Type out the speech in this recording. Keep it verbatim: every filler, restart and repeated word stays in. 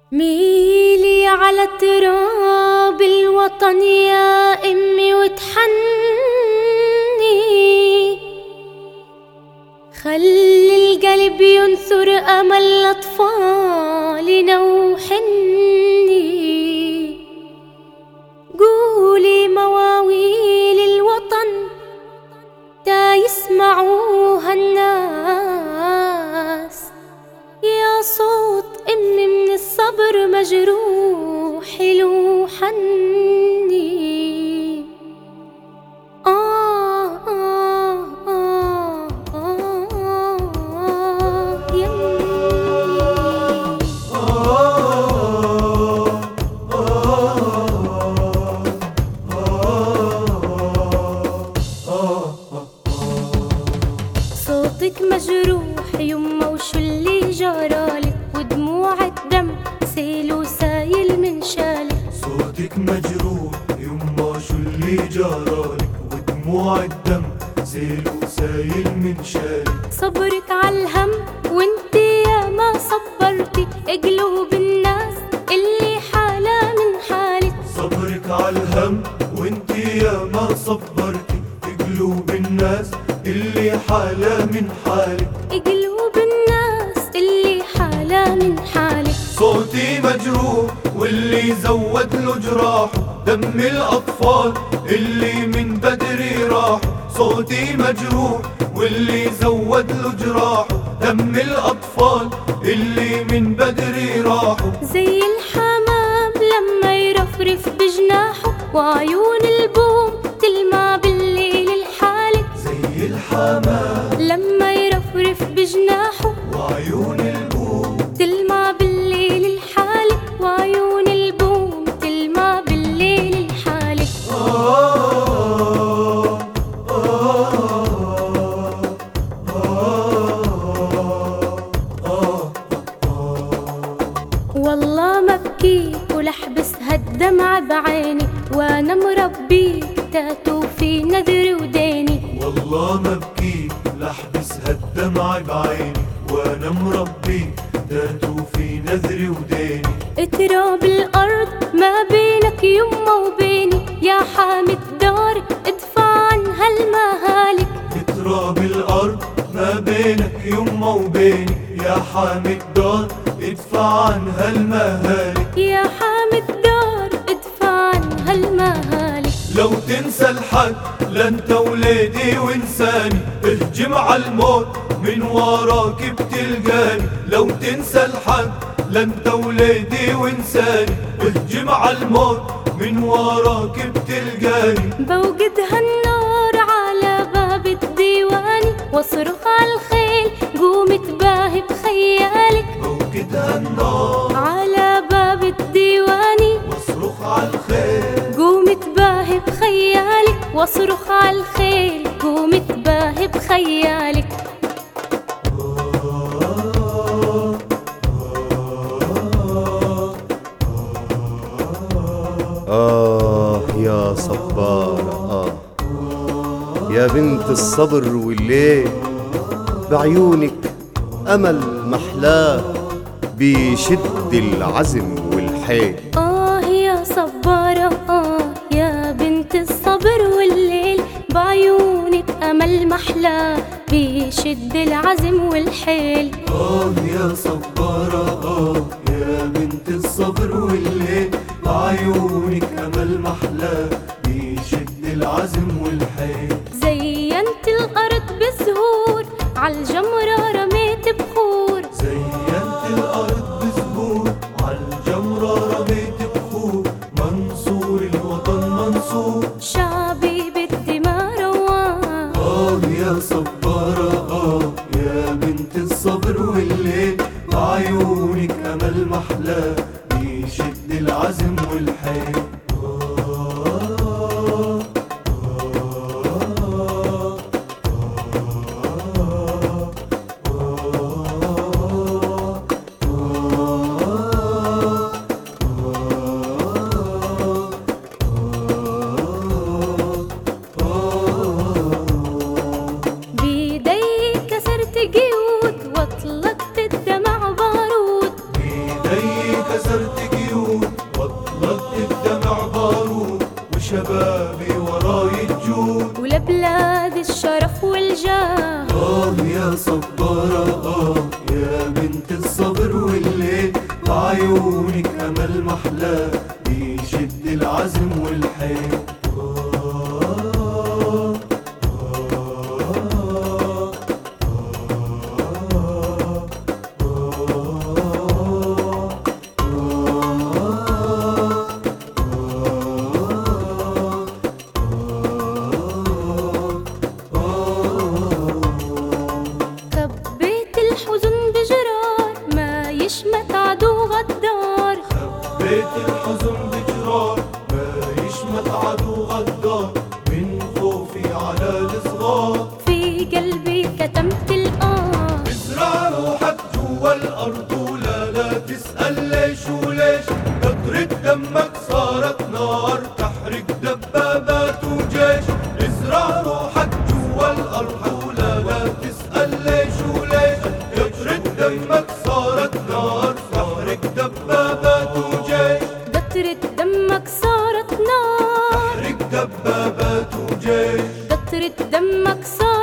ميلي على تراب الوطن يا أمي وتحني، خلي القلب ينثر أمل أطفالنا وحني. قولي مواويل الوطن تا يسمعوها الناس، يا صوت أمي من الصبر مجروح له حني. آه آه آه آه آه يمي. صوتك مجروح يما وشو اللي جرالك، ودموع الدم سيل وسايل من شالك. صوتك مجروح يما شو اللي جرالك، ودموع الدم سيل وسايل من شالك. صبرك عالهم وانتي يا ما صبرتي قلوب الناس اللي حالة من حالك. صبرك عالهم وانتي يا ما صبرتي قلوب الناس اللي حالة من حالك. قلوب الناس اللي حالة من حالك. صوتي مجروح واللي زود له جراحه دم الأطفال اللي من بدري راحوا. صوتي مجروح واللي زود له جراحه دم الأطفال اللي من بدري راحوا. زي الحمام لما يرفرف بجناحه وعيون البوم تلمع بالليل الحالك. زي الحمام لما يرفرف بجناحه وعيون البوم تلمع بالليل الحالك. وعيون البوم تلمع بالليل الحالك. آه آه آه آه. والله ما بكيك ولحبس هالدمع بعيني، وانا مربيك تاتو في نذري وديني. والله ما بكيك لحبس هالدمع بعيني، وانا مربيك تاتو في نذري وديني. تراب الارض ما بينك يما وبيني، يا حامي الدار ادفع عن هالمهالك. تراب الارض ما بينك يما وبيني، يا حامي الدار ادفع عن هالمهالك. يا حامي الدار ادفع عن هالمهالك. لو تنسى الحق لانت وليدي وانساني، اهجم على الموت من وراك بتلقاني. لو تنسى الحق لانت وليدي وانساني، اهجم على الموت من وراك بتلقاني. بوقد هالنار على باب الديواني، واصرخ عالخيل قوم تباهي بخيالك. بوقد هالنار على باب الديواني، واصرخ عالخيل قوم تباهي بخيالك. واصرخ عالخيل قوم تباهي بخيالك. آه يا صبارة آه يا بنت الصبر والليل، بعيونك أمل محلاه بيشد العزم والحيل. آه يا صبارة آه يا بنت الصبر والليل، بعيونك أمل محلاه بيشد العزم والحيل. آه يا صبارة آه يا بنت الصبر والليل، بعيونك أمل محلاه بيشد العزم والحيل. زينت الأرض بزهور عالجمرة رميت بخور. زينت الأرض بزهور عالجمرة رميت بخور. منصور الوطن منصور، شعبي بالدماء روان. آه يا صبارة آه يا بنت الصبر والليل، بعيونك أمل محلاه بيشد العزم والحيل. كسرت قيود، وأطلقت الدمع بارود، وشبابي وراي تجود. ولبلاد الشرف والجاه آه يا صبارة آه يا بنت الصبر والليل، بعيونك أمل محلاه بيشد العزم والحيل. يشمت عدو غدار، خبيت الحزن بجرار ما يشمت عدو غدار، من خوفي على الصغار في قلبي كتمت الآه. ازرع روحك جوا الأرض ولا لا تسأل ليش وليش، قطرة دمك صارت نار تحرق دبابات وجيش. ازرع روحك جوا الأرض ولا لا تسأل ليش وليش، قطرة دمك صارت نار تحرق دبابات وجيش. قطرة دمك صارت نار تحرق دبابات وجيش. قطرة دمك صارت